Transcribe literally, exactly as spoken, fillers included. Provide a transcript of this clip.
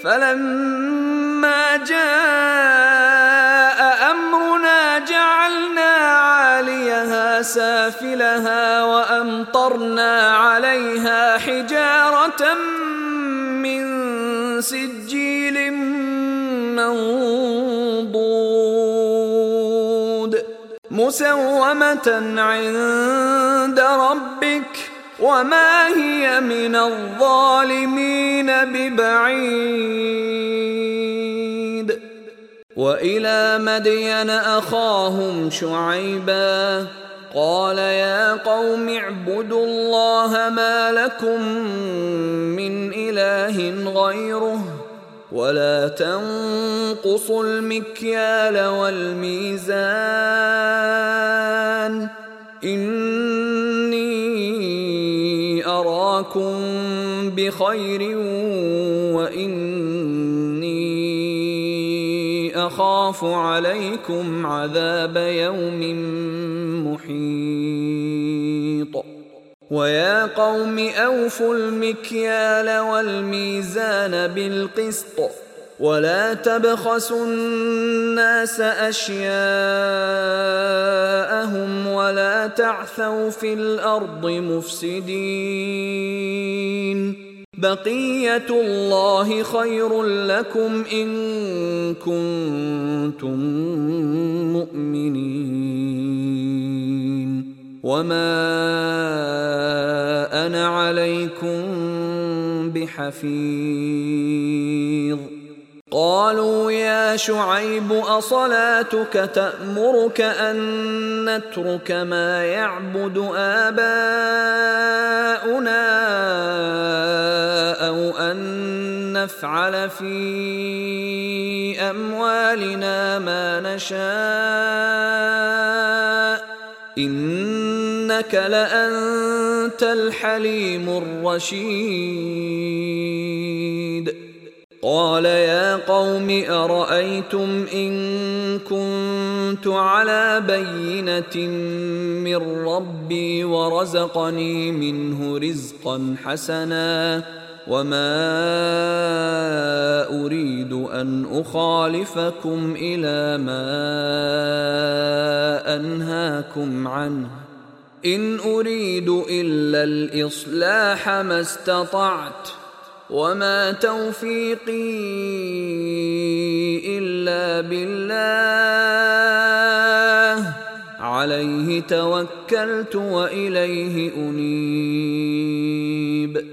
فلما جاء أمرنا جعلنا عاليها سافلها وأمطرنا عليها حجارة من سجيل منضود مسومة عند ربك وما هي من الظالمين ببعيد. وإلى مدين أخاهم شعيبا قال يا قوم اعبدوا الله ما لكم من إله غيره ولا تنقصوا المكيال والميزان إني أراكم بخير وإني أخاف عليكم عذاب يوم محيط. ويا قوم أوفوا المكيال والميزان بالقسط ولا تبخسوا الناس أشياءهم ولا تعثوا في الأرض مفسدين بقية الله خير لكم إن كنتم مؤمنين وما أنا عليكم بحفيظ. قالوا يا شعيب أصلاتك تأمرك أن نترك ما يعبد آباؤنا أو أن نفعل في أموالنا ما نشاء إنك لأنت الحليم الرشيد. قال يا قوم أرأيتم إن كنت على بينة من ربي ورزقني منه رزقا حسنا وما أريد أن أخالفكم إلى ما أنهاكم عنه إن أريد إلا الإصلاح ما استطعت وما توفيقي إلا بالله عليه توكلت وإليه أنيب.